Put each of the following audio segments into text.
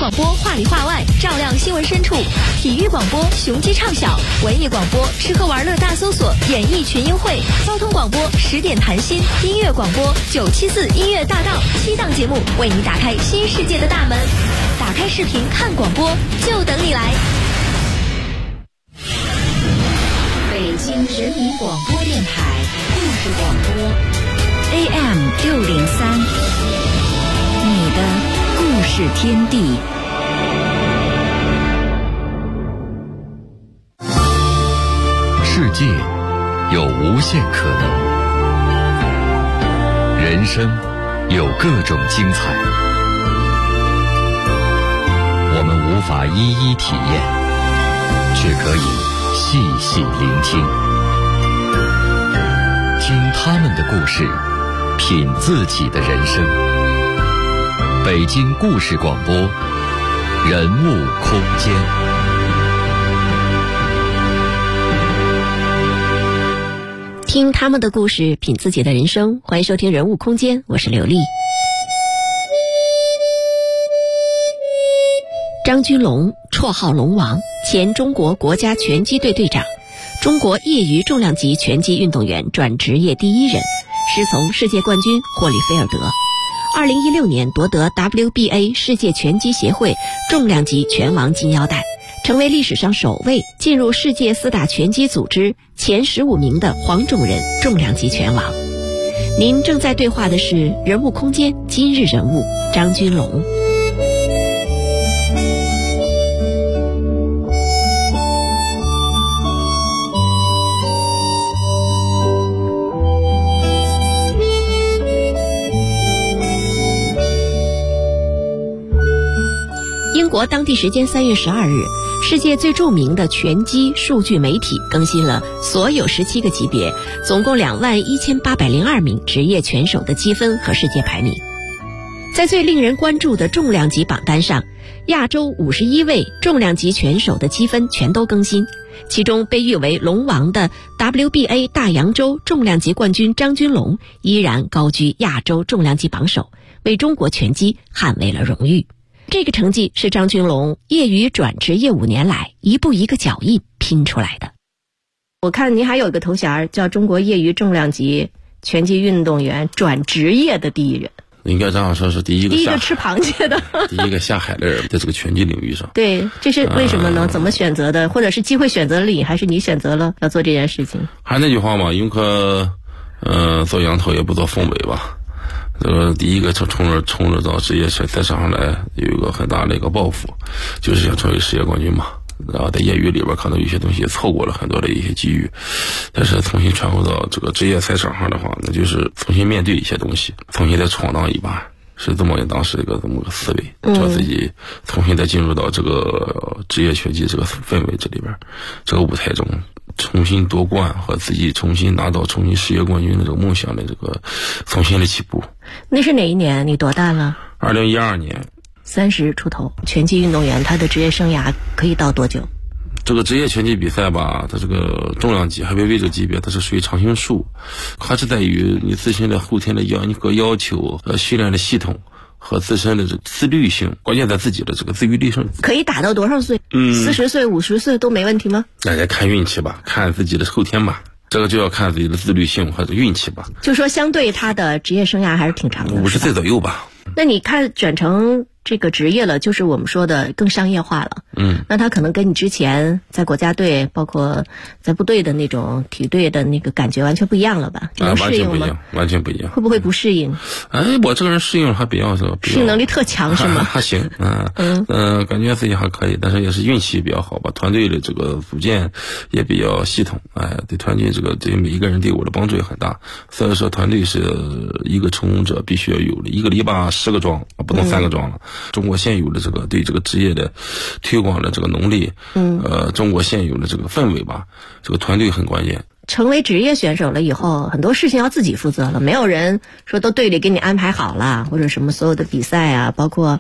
广播话里话外，照亮新闻深处；体育广播雄鸡唱晓，文艺广播吃喝玩乐大搜索，演艺群英会；交通广播10点谈心，音乐广播974音乐大道，7档节目为你打开新世界的大门。打开视频看广播，就等你来。 北京人民广播电台故事广播 AM603，你的故事天地。 世界有无限可能，人生有各种精彩，我们无法一一体验，却可以细细聆听，听他们的故事，品自己的人生。北京故事广播，人物空间。 听他们的故事，品自己的人生。欢迎收听人物空间，我是刘丽。张军龙，绰号龙王，前中国国家拳击队队长，中国业余重量级拳击运动员，转职业第一人，师从世界冠军霍利菲尔德。2016年夺得 WBA 世界拳击协会重量级拳王金腰带，成为历史上首位进入世界4大拳击组织前15名的黄种人重量级拳王。您正在对话的是人物空间今日人物张军龙。英国当地时间3月12日，世界最著名的拳击数据媒体更新了所有17个级别，总共21802名职业拳手的积分和世界排名。在最令人关注的重量级榜单上，亚洲51位重量级拳手的积分全都更新，其中被誉为龙王的 WBA 大洋洲重量级冠军张军龙依然高居亚洲重量级榜首，为中国拳击捍卫了荣誉。这个成绩是张军龙业余转职业5年来一步一个脚印拼出来的。我看您还有一个头衔叫中国业余重量级拳击运动员转职业的第一人， 应该这样说是第一个吃螃蟹的第一个下海的人，在这个拳击领域上。 对，这是为什么呢？怎么选择的？或者是机会选择了你，还是你选择了要做这件事情？ 还是那句话嘛，宁可做羊头也不做凤尾吧。第一个冲着到职业赛场上来，有一个很大的一个抱负，就是想成为世界冠军嘛。然后在业余里边可能有些东西也错过了很多的一些机遇，但是重新传回到这个职业赛场上的话，那就是重新面对一些东西，重新再闯荡一把，是这么当时这么个思维，叫自己重新再进入到这个职业拳击这个氛围这里边，这个舞台中，重新夺冠和自己重新拿到重新世界冠军的这个梦想的这个重新的起步。 那是哪一年？你多大了 ？2012年 ，30出头。拳击运动员他的职业生涯可以到多久？ 这个职业拳击比赛吧，它这个重量级还微微这个级别，它是属于常青树，它是在于你自身的后天的要求和训练的系统和自身的这自律性，关键在自己的这个自愈力上。 可以打到多少岁？40岁、50岁都没问题吗？ 大家看运气吧，看自己的后天吧，这个就要看自己的自律性或者运气吧。 就说相对他的职业生涯还是挺长的 ，50岁左右吧。 那你看转成这个职业了，就是我们说的更商业化了。那他可能跟你之前在国家队，包括在部队的那种体育队的那个感觉完全不一样了吧？能适应吗？ 完全不一样。 会不会不适应？ 我这个人适应还比较适应能力特强是吗？ 还行，感觉自己还可以，但是也是运气比较好吧。团队的这个组建也比较系统，对团队对每一个人对我的帮助也很大。所以说团队是一个成功者必须要有的，一个篱笆10个桩，不能3个桩了。中国现有的这个对这个职业的推广的这个能力，中国现有的这个氛围吧，这个团队很关键。 成为职业选手了以后，很多事情要自己负责了，没有人说都队里给你安排好了，或者什么所有的比赛啊，包括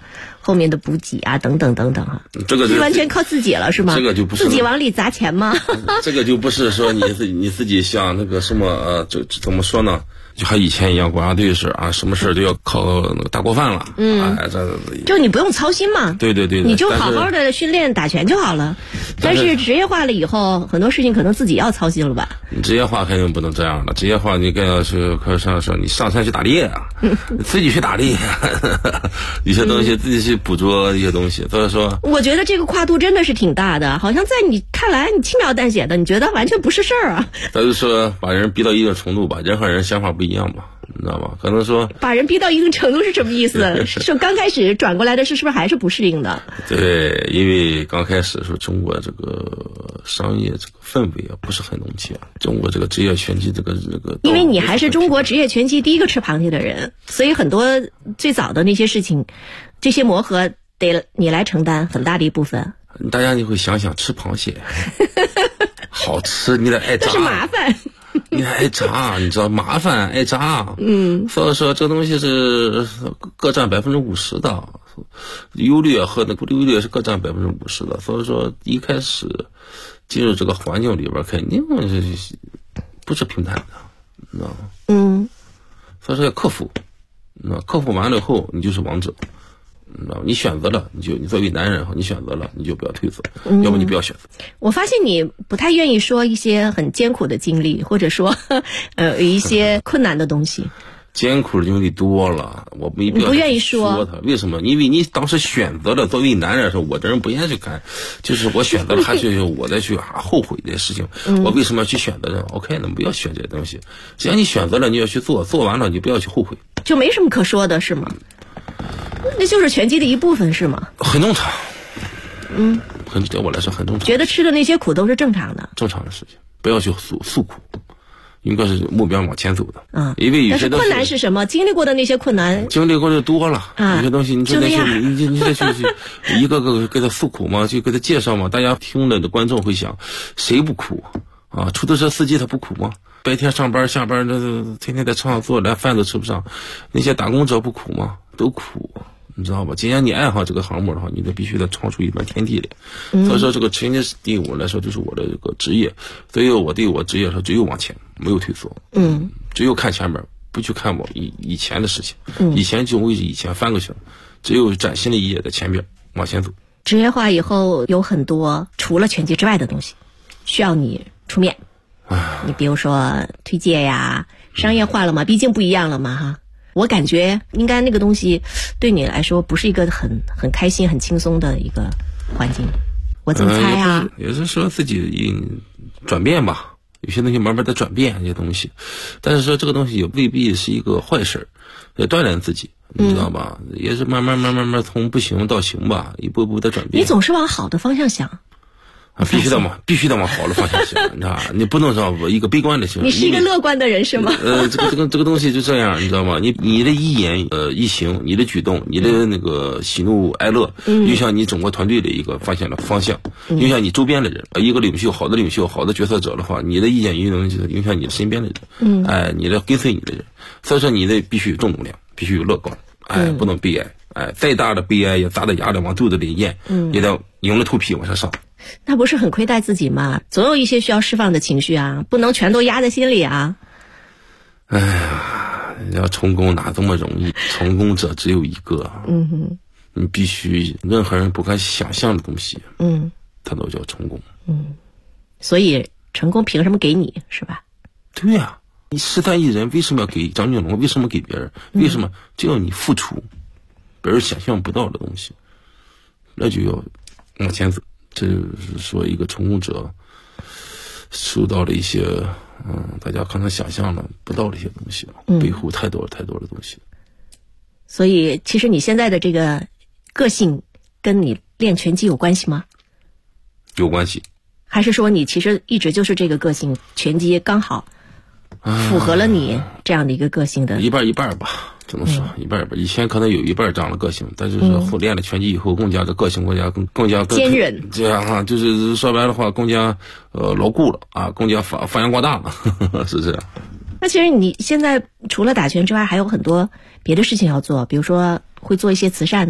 后面的补给啊，等等等等哈。 这个是完全靠自己了，是吗？ 这个就不是自己往里砸钱吗？ 这个就不是说你自己像那个什么这怎么说呢？就和以前一样，国家队是啊，什么事都要靠那个大锅饭了。 就你不用操心嘛。 对， 你就好好的训练打拳就好了。但是职业化了以后，很多事情可能自己要操心了吧？ 职业化肯定不能这样的，职业化你更要去说你上山去打猎啊，自己去打猎，一些东西自己去捕捉一些东西。所以说，我觉得这个跨度真的是挺大的，好像在你看来你轻描淡写的，你觉得完全不是事儿啊。 咱就说把人逼到一定程度吧，人和人想法不一样吧，你知道吗？可能说把人逼到一定程度是什么意思？说刚开始转过来的是不是还是不适应的？ 对，因为刚开始说中国这个商业这个氛围啊不是很浓切，中国这个职业拳击这个， 因为你还是中国职业拳击第一个吃螃蟹的人，所以很多最早的那些事情，这些磨合得你来承担很大的一部分。 大家你会想想吃螃蟹好吃，你得爱炸， 但是麻烦。 你还爱炸，你知道麻烦爱炸。所以说这东西是各占50%的，优劣和那个优劣是各占50%的。所以说一开始进入这个环境里边，肯定是不是平坦的，你知道吗？所以说要克服，克服完了以后，你就是王者。你选择了，你作为男人，你选择了，你就不要退缩，要不你不要选择。 我发现你不太愿意说一些很艰苦的经历，或者说一些困难的东西。 艰苦的经历多了，我没必要不愿意说它。为什么？因为你当时选择了，作为男人来说，我这人不愿意去看，就是我选择了，还去我再去后悔这些事情。我为什么要去选择呢 ？OK， 那不要选这些东西。只要你选择了，你要去做，做完了你不要去后悔， 就没什么可说的，是吗？那就是拳击的一部分，是吗？ 很正常。对我来说很正常。 觉得吃的那些苦都是正常的， 正常的事情，不要去诉苦，应该是目标往前走的。因为有些但是困难是什么？经历过的那些困难， 经历过的多了。有些东西你再去一个个给他诉苦嘛，就给他介绍嘛。大家听了的观众会想，谁不苦啊？出租车司机他不苦吗？白天上班下班，天天在车上坐，连饭都吃不上。那些打工者不苦吗？都苦。你知道吧？既然你爱好这个项目的话，你得必须得闯出一片天地来。所以说，这个拳击对我来说就是我的这个职业，所以我对我职业说只有往前，没有退缩。只有看前面，不去看我以前的事情。以前就为以前翻过去了，只有崭新的一页在前边往前走。 职业化以后有很多除了拳击之外的东西需要你出面。你比如说推介呀，商业化了嘛，毕竟不一样了嘛哈。我感觉应该那个东西对你来说不是一个很开心很轻松的一个环境，我怎么猜啊？ 也是说自己转变吧，有些东西慢慢在转变，这些东西，但是说这个东西也未必是一个坏事，也锻炼自己，你知道吧？也是慢慢从不行到行吧，一步步的转变。 你总是往好的方向想。 必须得往好的方向想，你知道吧？你不能说一个悲观的想。 你是一个乐观的人是吗？ 这个东西就这样，你知道吗？你的一言一行，你的举动，你的那个喜怒哀乐，影响你整个团队的一个发现了方向，影响你周边的人。一个领袖，好的决策者的话，你的意见一定影响你的身边的人，你的跟随你的人。所以说，你的必须有正能量，必须有乐观，不能悲哀，再大的悲哀也砸在牙里往肚子里咽，也得硬着头皮往上上。 那不是很亏待自己吗？总有一些需要释放的情绪啊，不能全都压在心里啊。 哎呀，要成功哪这么容易？成功者只有一个。你必须任何人不敢想象的东西，它都叫成功。 所以成功凭什么给你，是吧？ 对呀，你13亿人为什么要给张俊龙？为什么给别人？为什么就要你付出别人想象不到的东西？那就要往前走。这就是说，一个成功者受到了一些大家可能想象了不到的一些东西，背后太多的东西。 所以，其实你现在的这个个性跟你练拳击有关系吗？ 有关系。 还是说你其实一直就是这个个性，拳击刚好符合了你这样的一个个性的？ 一半一半吧。怎么说一半一半？以前可能有一半长了个性，但是说练了拳击以后，更加的个性更加坚韧。 这样哈，就是说白的话，更加牢固了啊，更加发扬光大了，是这样。 那其实你现在除了打拳之外，还有很多别的事情要做，比如说会做一些慈善的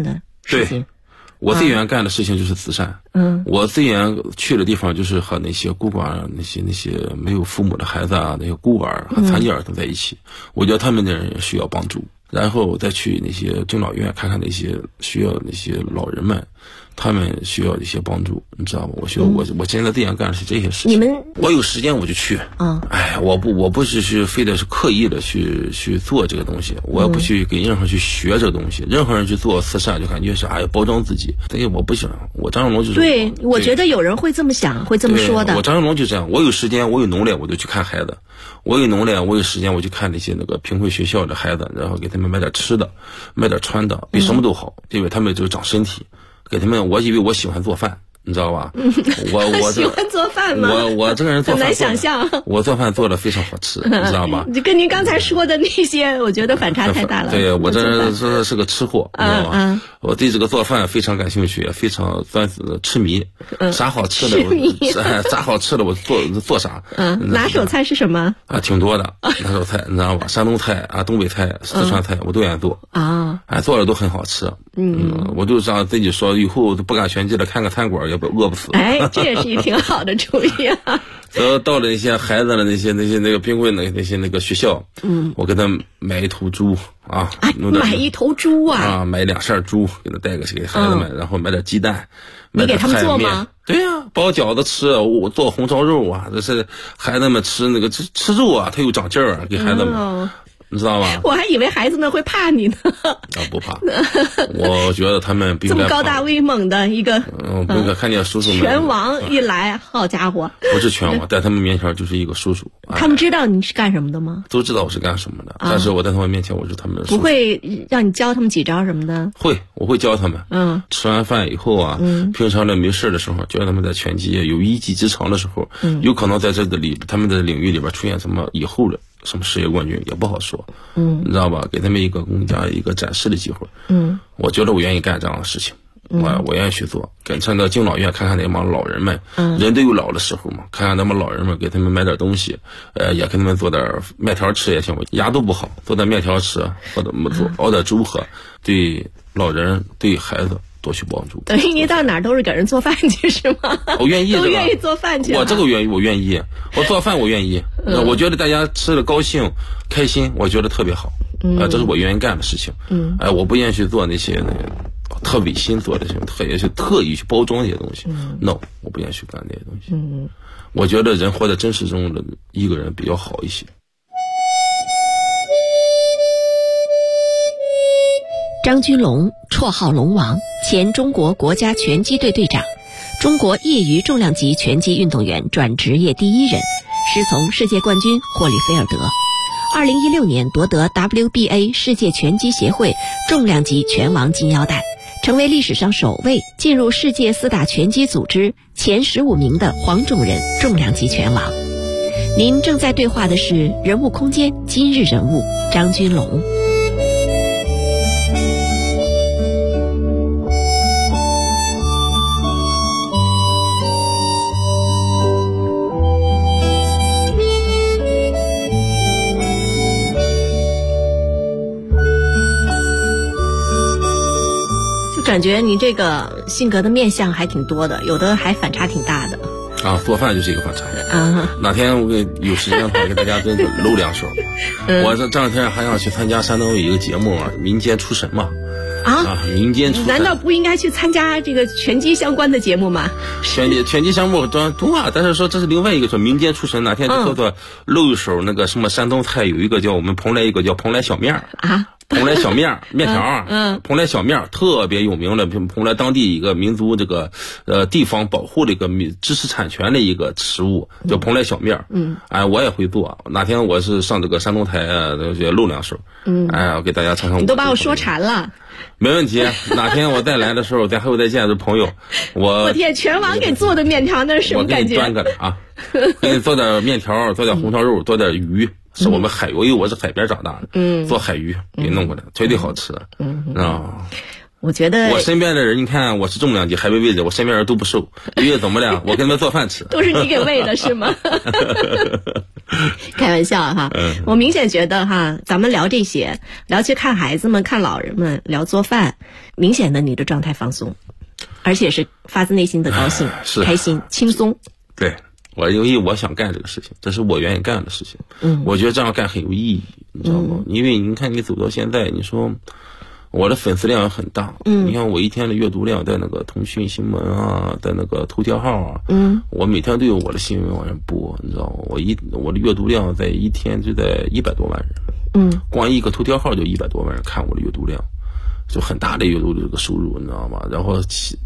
事情。 我最愿干的事情就是慈善。我最愿去的地方就是和那些孤寡、那些没有父母的孩子啊，那些孤儿和残疾儿童在一起。我觉得他们的人需要帮助，然后我再去那些敬老院看看那些需要那些老人们。他们需要一些帮助，你知道吗？我现在最想干的是这些事情。我有时间我就去。我不是非得是刻意的去做这个东西，我也不去给任何人去学这个东西。任何人去做慈善，就感觉是包装自己。但是我不行，我张永龙就是对，我觉得有人会这么想，会这么说的。 我张永龙就这样，我有时间，我有能力，我就去看孩子；我有能力，我有时间，我就看那些那个贫困学校的孩子，然后给他们买点吃的，买点穿的，比什么都好，因为他们就长身体。给他们，我以为我喜欢做饭，你知道吧？我喜欢做饭吗？ 我这个人做饭很难想象。 我做饭做的非常好吃，你知道吧？ 就跟您刚才说的那些，我觉得反差太大了。 对，我这人是个吃货，你知道吧？我对这个做饭非常感兴趣，非常痴迷。啥好吃的啥好吃的我做啥。 拿手菜是什么？ 挺多的拿手菜，你知道吧？山东菜啊，东北菜、四川菜我都愿意做。做的都很好吃。我就让自己说，以后不干拳击了，开个餐馆也饿不死。 这也是一挺好的主意啊。 到了那些孩子的那个贫困的那些那个学校，我给他买一头猪啊， 买一头猪啊， 买2扇猪给他带给孩子们，然后买点鸡蛋， 你给他们做吗？ 对呀，包饺子吃，我做红烧肉啊，这是孩子们吃那个吃肉啊，他又长劲儿啊，给孩子们。你知道吧？ 我还以为孩子们会怕你呢。 不怕，我觉得他们不应该这么高大威猛的一个， 不应该看见叔叔们。 拳王一来，好家伙！ 不是拳王，在他们面前就是一个叔叔。 他们知道你是干什么的吗？ 都知道我是干什么的，但是我在他们面前我是他们的叔叔。 不会让你教他们几招什么的？ 我会教他们。吃完饭以后啊，平常的没事的时候，教他们在拳击有一技之长的时候，有可能在这里他们的领域里边出现什么以后的。什么世界冠军也不好说，你知道吧？给他们一个更加一个展示的机会。我觉得我愿意干这样的事情，我愿意去做。上到敬老院看看那帮老人们，人都有老的时候嘛，看看那帮老人们，给他们买点东西，也给他们做点面条吃也行。牙都不好，做点面条吃，或者熬点粥喝，对老人对孩子多去帮助。 等于你到哪儿都是给人做饭去是吗？ 我愿意， 都愿意做饭去。 我这个愿意，我愿意，我做饭我愿意。我觉得大家吃的高兴、开心，我觉得特别好。这是我愿意干的事情。我不愿意去做那些特违心做的事情，特意去包装这些东西。No， 我不愿意去干这些东西。我觉得人活在真实中的一个人比较好一些。 张军龙，绰号龙王，前中国国家拳击队队长，中国业余重量级拳击运动员，转职业第1人，师从世界冠军霍利菲尔德。2016年夺得 WBA 世界拳击协会重量级拳王金腰带，成为历史上首位进入世界4大拳击组织前15名的黄种人重量级拳王。您正在对话的是人物空间今日人物张军龙。感觉你这个性格的面相还挺多的，有的还反差挺大的。 做饭就是一个反差。哪天我有时间的话，给大家真的搂2手。我这两天还想去参加山东有一个节目民间出神嘛。民间出神。 难道不应该去参加这个拳击相关的节目吗？ 拳击项目多啊，但是说这是另外一个说民间出神，哪天就叫做露一手那个什么山东菜有一个叫我们蓬莱一个叫蓬莱小面蓬莱小面条蓬莱小面特别有名的，蓬莱当地一个民族这个地方保护的一个知识产权的一个食物，叫蓬莱小面。我也会做。哪天我是上这个山东台露2手。我给大家尝尝。 你都把我说馋了。 没问题，哪天我再来的时候，还会再见的朋友。我天， 拳王给做的面条那是什么感觉？ 我给你端个来给你做点面条，做点红烧肉，做点鱼。是我们因为我是海边长大的，做海鱼给弄过来，绝对好吃。 我觉得我身边的人，你看我是重量级还没喂着，我身边人都不瘦，因为怎么了？我给他们做饭吃， 都是你给喂的是吗？开玩笑哈，我明显觉得哈，咱们聊这些，聊去看孩子们、看老人们，聊做饭，明显的你的状态放松，而且是发自内心的高兴、开心、轻松。 对，因为我想干这个事情，这是我愿意干的事情。我觉得这样干很有意义，你知道吗？因为你看你走到现在，你说我的粉丝量很大，你看我一天的阅读量在那个腾讯新闻啊，在那个头条号啊，我每天都有我的新闻往上播，你知道吗？我的阅读量在一天就在100多万人，光一个头条号就100多万人看我的阅读量，就很大的阅读这个收入，你知道吗？然后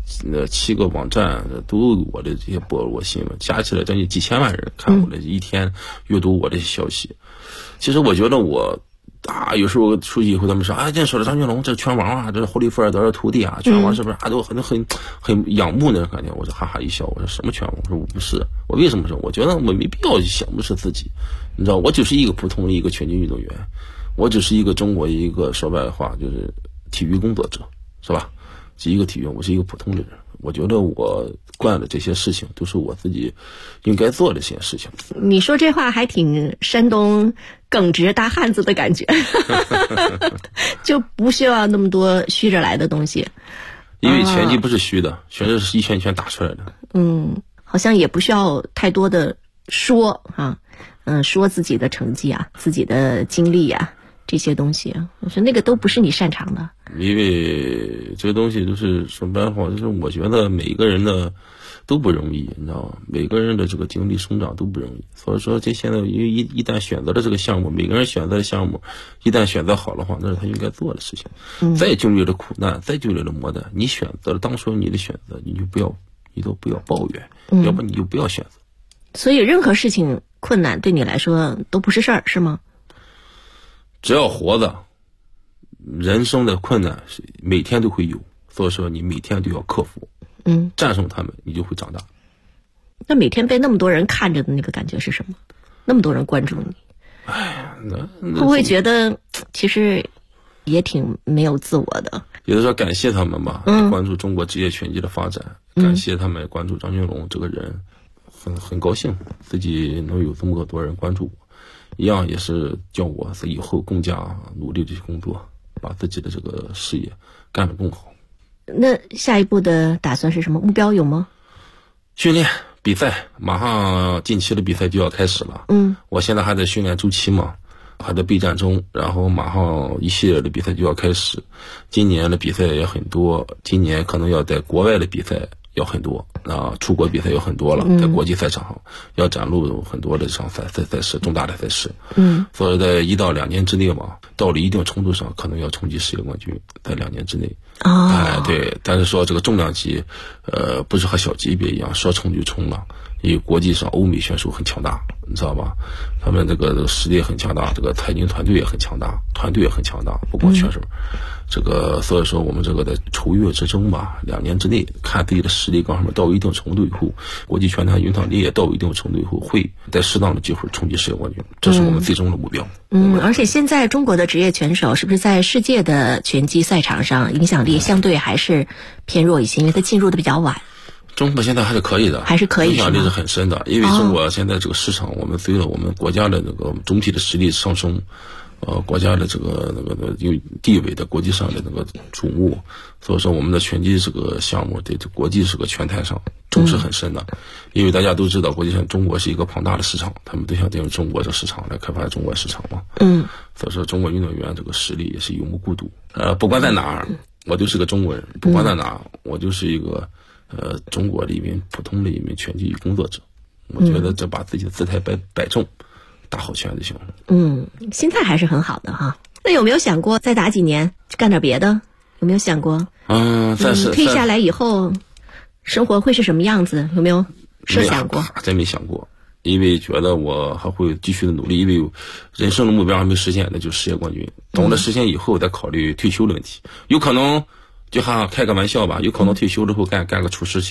7个网站都有我的这些播我新闻，加起来将近几千万人看我的一天阅读我的消息。其实我觉得有时候出去以后他们说这说的张俊龙这是拳王啊，这是霍利菲尔德的徒弟啊，拳王是不是都很仰慕那种感觉？我就哈哈一笑，我说什么拳王？我说我不是，我为什么说？我觉得我没必要去想不是自己，你知道，我只是一个普通的一个拳击运动员，我只是一个中国一个说白话就是体育工作者，是吧？是一个体育，我是一个普通的人。我觉得我干的这些事情都是我自己应该做的这些事情。 你说这话还挺山东耿直大汉子的感觉，就不需要那么多虚着来的东西。 因为拳击不是虚的，全是一拳一拳打出来的。 好像也不需要太多的说说自己的成绩啊，自己的经历啊。这些东西，我说那个都不是你擅长的， 因为这些东西都是说白话，就是我觉得每个人的都不容易，你知道吗？每个人的这个经历生长都不容易，所以说这现在因为一旦选择了这个项目，每个人选择的项目，一旦选择好的话，那是他应该做的事情。再经历了苦难，再经历了磨难，你选择了当初你的选择，你都不要抱怨，要不你就不要选择。 所以任何事情困难对你来说都不是事儿，是吗？ 只要活着，人生的困难是每天都会有，所以说你每天都要克服，战胜他们，你就会长大。 那每天被那么多人看着的那个感觉是什么？那么多人关注你，会不会觉得其实也挺没有自我的？ 有的时候感谢他们吧，关注中国职业拳击的发展，感谢他们关注张俊龙这个人，很高兴自己能有这么多人关注我。一样也是叫我以后更加努力的去工作，把自己的这个事业干得更好。 那下一步的打算是什么？目标有吗？ 训练比赛，马上近期的比赛就要开始了。我现在还在训练周期嘛，还在备战中，然后马上一系列的比赛就要开始。今年的比赛也很多，今年可能要在国外的比赛要很多出国比赛有很多了，在国际赛场上要展露很多的场赛事，重大的赛事。所以在1到2年之内嘛，到了一定程度上，可能要冲击世界冠军，在2年之内。对，但是说这个重量级，不是和小级别一样，说冲就冲了。因为国际上欧美选手很强大，你知道吧？他们这个实力很强大，这个财经团队也很强大，团队也很强大，不光选手。所以说我们这个在筹跃之中吧，2年之内看自己的实力各方面到一定程度以后，国际拳坛影响力也到一定程度以后，会在适当的机会冲击世界冠军，这是我们最终的目标。 而且现在中国的职业拳手是不是在世界的拳击赛场上影响力相对还是偏弱一些，因为他进入的比较晚。 中国现在还是可以的， 还是可以，影响力是很深的。因为中国现在这个市场，我们随着我们国家的那个总体的实力上升，国家的这个有地位的国际上的那个瞩目，所以说我们的拳击这个项目对国际这个拳坛上重视很深的。因为大家都知道，国际上中国是一个庞大的市场，他们都想利用中国这个市场来开发中国市场嘛。所以说中国运动员这个实力也是有目共睹。不管在哪儿，我就是个中国人；不管在哪儿，我就是一个。中国的一名普通的一名拳击工作者，我觉得这把自己的姿态摆正，打好拳就行了。 心态还是很好的哈。那有没有想过再打几年干点别的？有没有想过？退下来以后，生活会是什么样子？有没有设想过？ 真没想过，因为觉得我还会继续的努力，因为人生的目标还没实现，那就是世界冠军。等我实现以后，再考虑退休的问题，有可能。就开个玩笑吧，有可能退休之后干个厨师去。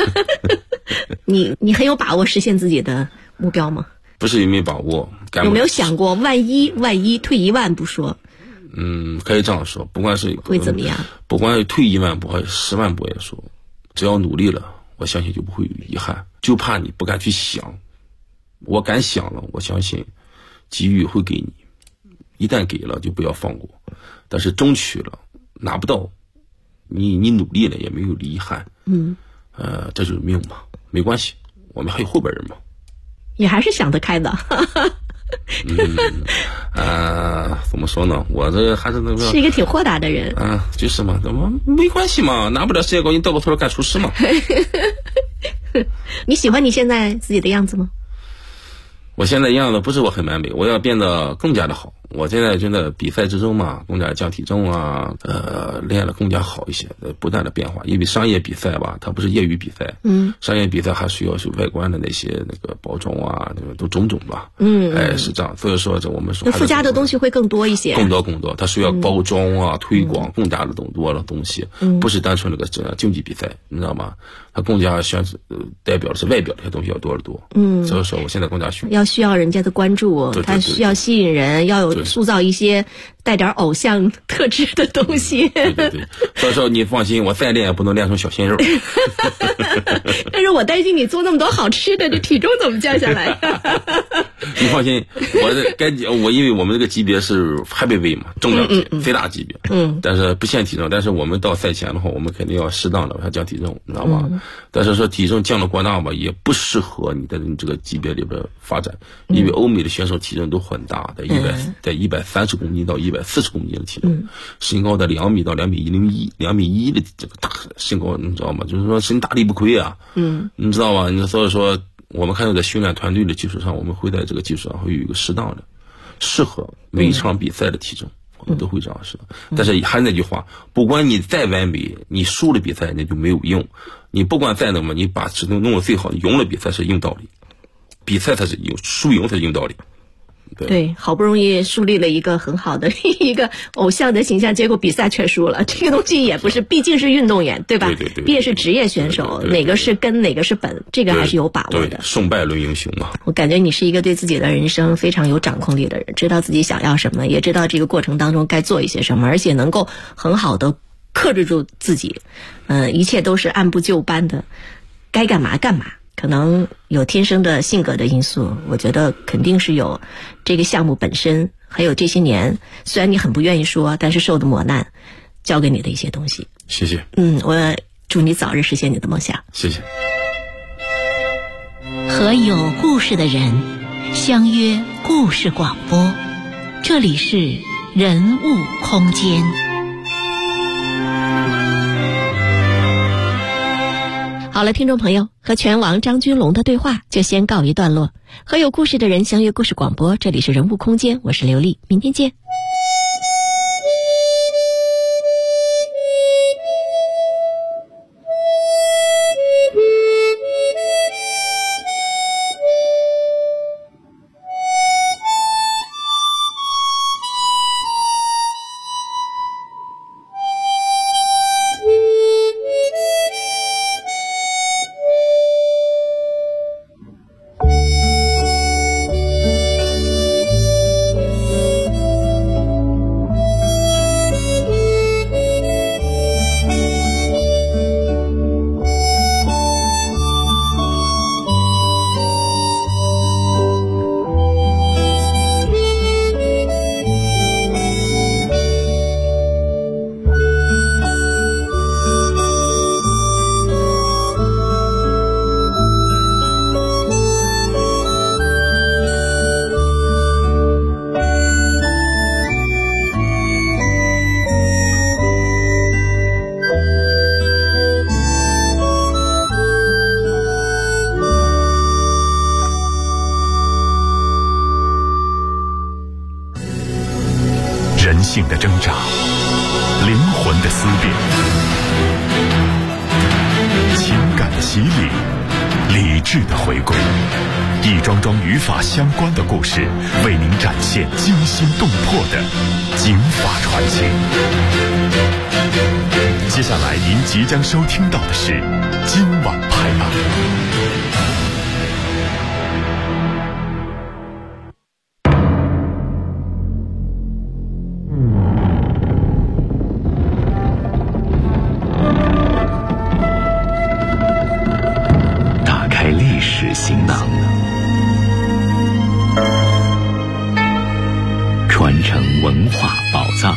你很有把握实现自己的目标吗？ 不是有没有把握， 有没有想过万一退1万不说， 可以这样说，不管是会怎么样？ 不管退1万步还是10万步也说，只要努力了，我相信就不会有遗憾。就怕你不敢去想，我敢想了，我相信机遇会给你，一旦给了就不要放过。但是争取了拿不到，你努力了也没有遗憾。这就是命嘛，没关系，我们还有后边人嘛。 也还是想得开的。 怎么说呢？我这还是那个是一个挺豁达的人。 就是嘛，怎么没关系嘛，拿不了世界冠军，到个头干厨师嘛。 你喜欢你现在自己的样子吗？ 我现在样子不是我很完美，我要变得更加的好。我现在真的比赛之中嘛，更加降体重啊，练得更加好一些，不断的变化。因为商业比赛吧，它不是业余比赛，商业比赛还需要是外观的那些那个包装啊，都种种吧，是这样。所以说这我们说附加的东西会更多一些， 更多，它需要包装啊、推广更加的多的东西，不是单纯那个竞技比赛，你知道吗？它更加代表的是外表这些东西要多得多。所以说我现在更加需要人家的关注，它需要吸引人，要有塑造一些带点偶像特质的东西。 对，所以说你放心，我再练也不能练成小鲜肉。 但是我担心你做那么多好吃的，这体重怎么降下来？ 你放心，我因为我们这个级别是 heavyweight 嘛，重量级最大级别，但是不限体重，但是我们到赛前的话，我们肯定要适当的要降体重，你知道吗？但是说体重降得过大吧，也不适合你在你这个级别里边发展，因为欧美的选手体重都很大，在130公斤到140公斤的体重，身高在2米到2米102米1的这个大身高，你知道吗？就是说身大力不亏啊，你知道吗？所以说我们看到在训练团队的基础上，我们会在这个基础上会有一个适当的适合每一场比赛的体重，我们都会这样适当。但是还是那句话，不管你再完美，你输了比赛那就没有用。你不管再那么，你把尺度弄得最好，赢了比赛是硬道理，比赛才是输赢才是硬道理。 对，好不容易树立了一个很好的一个偶像的形象，结果比赛却输了，这个东西也不是，毕竟是运动员，对吧？ 对， 毕竟是职业选手，哪个是根，哪个是本，这个还是有把握的。 胜败论英雄嘛。 我感觉你是一个对自己的人生非常有掌控力的人，知道自己想要什么，也知道这个过程当中该做一些什么，而且能够很好的克制住自己，一切都是按部就班的，该干嘛干嘛。可能有天生的性格的因素，我觉得肯定是有这个项目本身，还有这些年虽然你很不愿意说，但是受的磨难教给你的一些东西。 谢谢。 我祝你早日实现你的梦想。 谢谢。 和有故事的人相约故事广播，这里是人物空间。 好了，听众朋友，和拳王张军龙的对话就先告一段落。和有故事的人相约故事广播，这里是人物空间，我是刘丽，明天见。 性的挣扎，灵魂的思辨，情感的洗礼，理智的回归，一桩桩与法相关的故事，为您展现惊心动魄的警法传奇。接下来您即将收听到的是今晚拍案。 行囊，传承文化宝藏。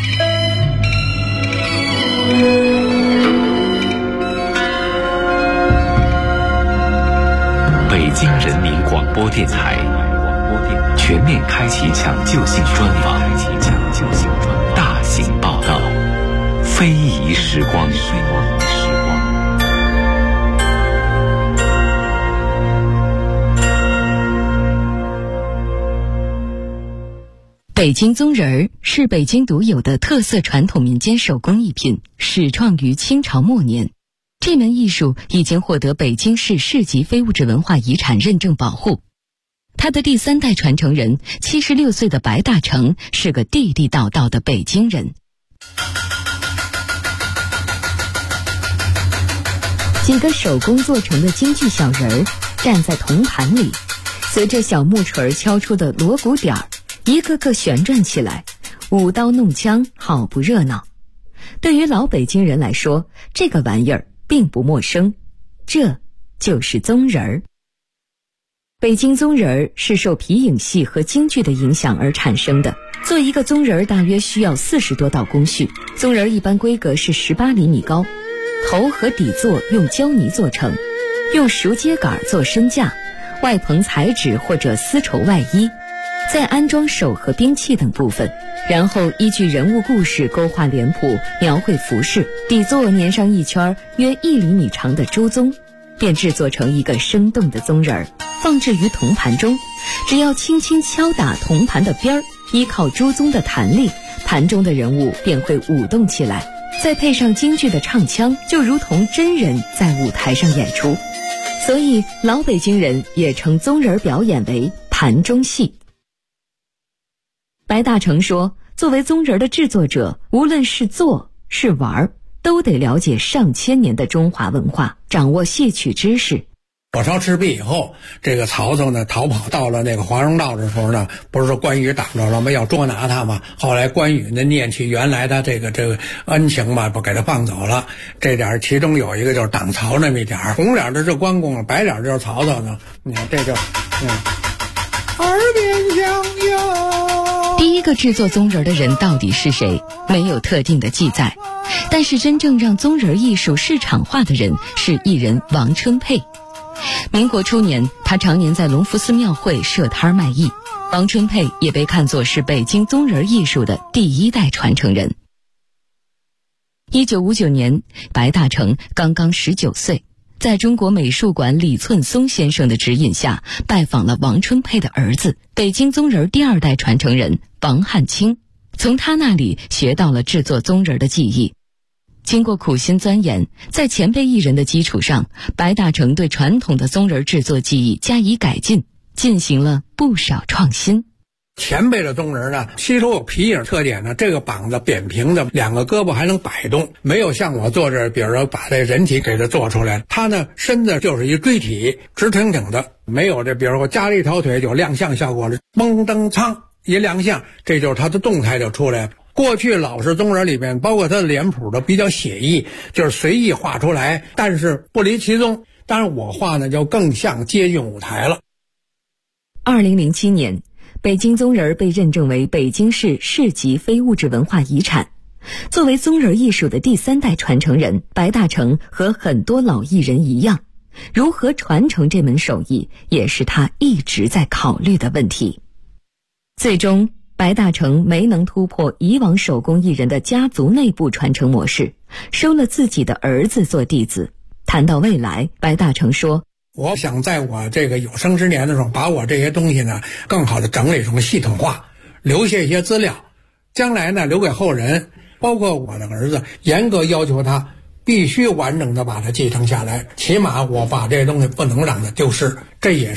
北京人民广播电台全面开启抢救性专访，大型报道，非遗时光。 北京宗人儿是北京独有的特色传统民间手工艺品，始创于清朝末年。这门艺术已经获得北京市市级非物质文化遗产认证保护。他的第3代传承人76岁的白大成是个地地道道的北京人。几个手工做成的京剧小人儿站在铜盘里，随着小木锤敲出的锣鼓点儿，一个个旋转起来，舞刀弄枪，好不热闹。对于老北京人来说，这个玩意儿并不陌生，这就是宗人儿。北京宗人儿是受皮影戏和京剧的影响而产生的。做一个宗人儿大约需要40多道工序，宗人儿一般规格是18厘米高，头和底座用胶泥做成，用熟秸秆做身架，外棚彩纸或者丝绸外衣，再安装手和兵器等部分，然后依据人物故事勾画脸谱，描绘服饰，底座粘上一圈约1厘米长的朱宗，便制作成一个生动的宗人儿，放置于铜盘中。只要轻轻敲打铜盘的边儿，依靠朱宗的弹力，盘中的人物便会舞动起来，再配上京剧的唱腔，就如同真人在舞台上演出。所以老北京人也称宗人表演为盘中戏。白大成说，作为宗人的制作者，无论是做是玩，都得了解上千年的中华文化，掌握戏曲知识。 火烧赤壁以后，这个曹操呢逃跑到了那个华容道的时候呢，不是说关羽挡着了吗？要捉拿他嘛。后来关羽呢念起原来的这个恩情嘛，不给他放走了。这点其中有一个就是挡曹那么一点，红脸的是关公，白脸就是曹操呢。你看这就耳边响哟。 第一个制作宗人的人到底是谁？没有特定的记载。但是真正让宗人艺术市场化的人是艺人王春佩。民国初年，他常年在隆福寺庙会设摊卖艺。王春佩也被看作是北京宗人艺术的第1代传承人。1959年，白大成刚刚19岁，在中国美术馆李寸松先生的指引下，拜访了王春佩的儿子，北京宗人第2代传承人王汉卿，从他那里学到了制作宗人的技艺。经过苦心钻研，在前辈艺人的基础上，白大成对传统的宗人制作技艺加以改进，进行了不少创新。 前辈的宗人呢，吸收有皮影特点呢，这个膀子扁平的，2个胳膊还能摆动，没有像我做这，比如说把这人体给它做出来，他呢身子就是一锥体，直挺挺的，没有这，比如说加了一条腿有亮相效果了，蹦蹬苍一亮相，这就是他的动态就出来了。过去老式宗人里面，包括他的脸谱都比较写意，就是随意画出来，但是不离其宗。当然我画呢就更像接近舞台了。 2007年，北京宗人被认证为北京市市级非物质文化遗产。作为宗人艺术的第3代传承人，白大成和很多老艺人一样，如何传承这门手艺，也是他一直在考虑的问题。最终白大成没能突破以往手工艺人的家族内部传承模式，收了自己的儿子做弟子。谈到未来，白大成说， 我想在我这个有生之年的时候，把我这些东西呢更好的整理成系统化，留下一些资料，将来呢留给后人，包括我的儿子，严格要求他必须完整的把它继承下来，起码我把这些东西不能让它丢失，这也是